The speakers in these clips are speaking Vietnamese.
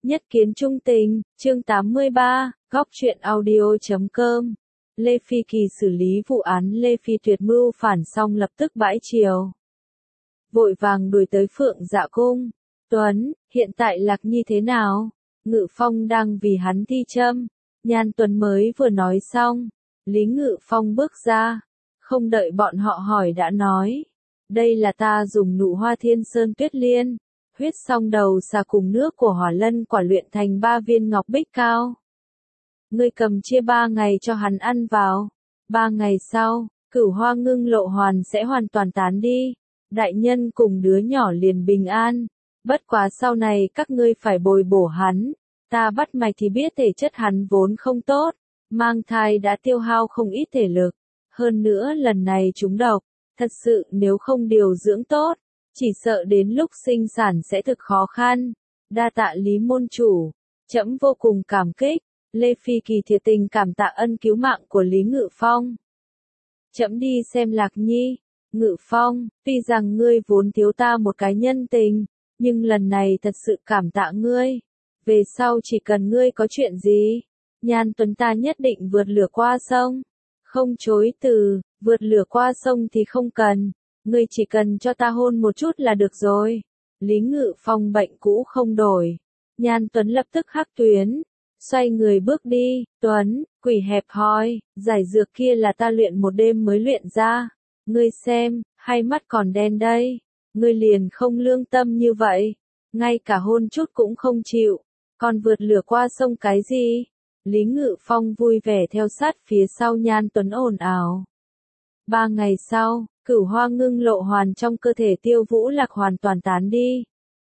Nhất kiến trung tình, chương 83, góc truyện audio.com. Lê Phi Kỳ xử lý vụ án Lê Phi tuyệt mưu phản xong lập tức bãi triều. Vội vàng đuổi tới Phượng Dạ Cung. Tuấn, hiện tại Lạc Nhi thế nào? Ngự Phong đang vì hắn thi châm. Nhan Tuấn mới vừa nói xong. Lý Ngự Phong bước ra. Không đợi bọn họ hỏi đã nói. Đây là ta dùng nụ hoa thiên sơn tuyết liên. Huyết xong đầu xà cùng nước của hỏa lân quả luyện thành 3 viên ngọc bích cao. Ngươi cầm chia 3 ngày cho hắn ăn vào. 3 ngày sau, Cửu Hoa Ngưng Lộ Hoàn sẽ hoàn toàn tán đi. Đại nhân cùng đứa nhỏ liền bình an. Bất quá sau này các ngươi phải bồi bổ hắn. Ta bắt mạch thì biết thể chất hắn vốn không tốt. Mang thai đã tiêu hao không ít thể lực. Hơn nữa lần này trúng độc. Thật sự nếu không điều dưỡng tốt. Chỉ sợ đến lúc sinh sản sẽ thực khó khăn. Đa tạ Lý môn chủ. Trẫm vô cùng cảm kích. Lê Phi Kỳ thiệt tình cảm tạ ân cứu mạng của Lý Ngự Phong. Trẫm đi xem Lạc Nhi. Ngự Phong, tuy rằng ngươi vốn thiếu ta một cái nhân tình, nhưng lần này thật sự cảm tạ ngươi. Về sau chỉ cần ngươi có chuyện gì, Nhan Tuấn ta nhất định vượt lửa qua sông. Không chối từ, vượt lửa qua sông thì không cần. Ngươi chỉ cần cho ta hôn một chút là được rồi. Lý Ngự Phong bệnh cũ không đổi. Nhan Tuấn lập tức hắc tuyến. Xoay người bước đi. Tuấn, quỷ hẹp hòi, giải dược kia là ta luyện một đêm mới luyện ra. Ngươi xem, hai mắt còn đen đây. Ngươi liền không lương tâm như vậy. Ngay cả hôn chút cũng không chịu. Còn vượt lửa qua sông cái gì? Lý Ngự Phong vui vẻ theo sát phía sau Nhan Tuấn ồn ào. 3 ngày sau, Cửu Hoa Ngưng Lộ Hoàn trong cơ thể Tiêu Vũ Lạc hoàn toàn tán đi.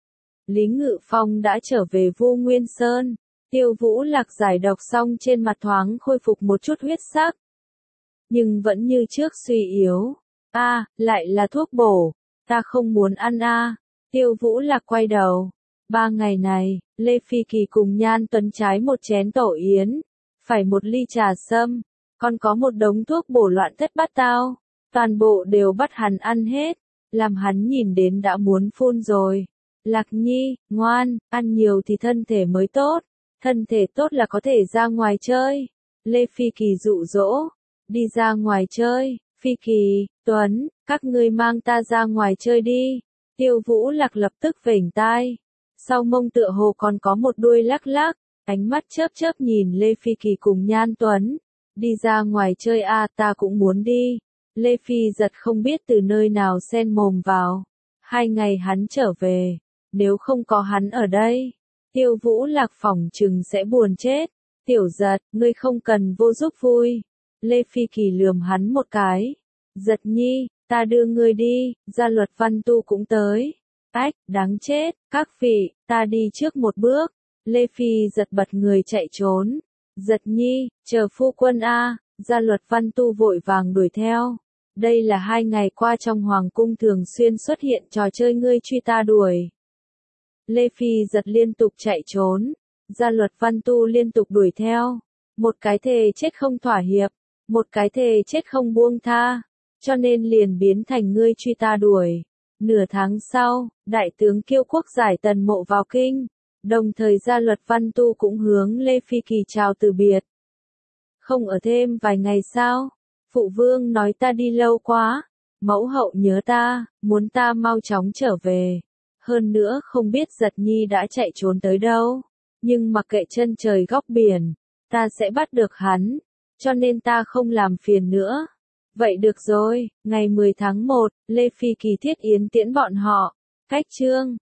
Lý Ngự Phong đã trở về Vô Nguyên Sơn. Tiêu Vũ Lạc giải độc xong trên mặt thoáng khôi phục một chút huyết sắc. Nhưng vẫn như trước suy yếu. Lại là thuốc bổ. Ta không muốn ăn Tiêu Vũ Lạc quay đầu. 3 ngày này, Lê Phi Kỳ cùng Nhan Tuấn trái một chén tổ yến. Phải một ly trà sâm. Còn có một đống thuốc bổ loạn thất bát tao. Toàn bộ đều bắt hắn ăn hết. Làm hắn nhìn đến đã muốn phun rồi. Lạc Nhi, ngoan, ăn nhiều thì thân thể mới tốt. Thân thể tốt là có thể ra ngoài chơi. Lê Phi Kỳ dụ dỗ. Đi ra ngoài chơi. Phi Kỳ, Tuấn, các ngươi mang ta ra ngoài chơi đi. Tiêu Vũ Lạc lập tức vểnh tai. Sau mông tựa hồ còn có một đuôi lắc lắc. Ánh mắt chớp chớp nhìn Lê Phi Kỳ cùng Nhan Tuấn. Đi ra ngoài chơi ta cũng muốn đi. Lê Phi giật không biết từ nơi nào xen mồm vào. 2 ngày hắn trở về. Nếu không có hắn ở đây, Tiêu Vũ Lạc phỏng chừng sẽ buồn chết. Tiểu Giật, ngươi không cần vô giúp vui. Lê Phi Kỳ lườm hắn một cái. Giật Nhi, ta đưa ngươi đi, Gia Luật Văn Tu cũng tới. Ách, đáng chết, các vị, ta đi trước một bước. Lê Phi giật bật người chạy trốn. Giật Nhi, chờ phu quân Gia Luật Văn Tu vội vàng đuổi theo. Đây là 2 ngày qua trong hoàng cung thường xuyên xuất hiện trò chơi ngươi truy ta đuổi. Lê Phi giật liên tục chạy trốn. Gia Luật Văn Tu liên tục đuổi theo. Một cái thề chết không thỏa hiệp. Một cái thề chết không buông tha. Cho nên liền biến thành ngươi truy ta đuổi. Nửa tháng sau, Đại tướng Kiêu Quốc giải Tần Mộ vào kinh. Đồng thời Gia Luật Văn Tu cũng hướng Lê Phi Kỳ chào từ biệt. Không ở thêm vài ngày sao? Phụ vương nói ta đi lâu quá. Mẫu hậu nhớ ta, muốn ta mau chóng trở về. Hơn nữa không biết Giật Nhi đã chạy trốn tới đâu. Nhưng mặc kệ chân trời góc biển, ta sẽ bắt được hắn. Cho nên ta không làm phiền nữa. Vậy được rồi, ngày 10 tháng 1, Lê Phi Kỳ thiết yến tiễn bọn họ. Cách chương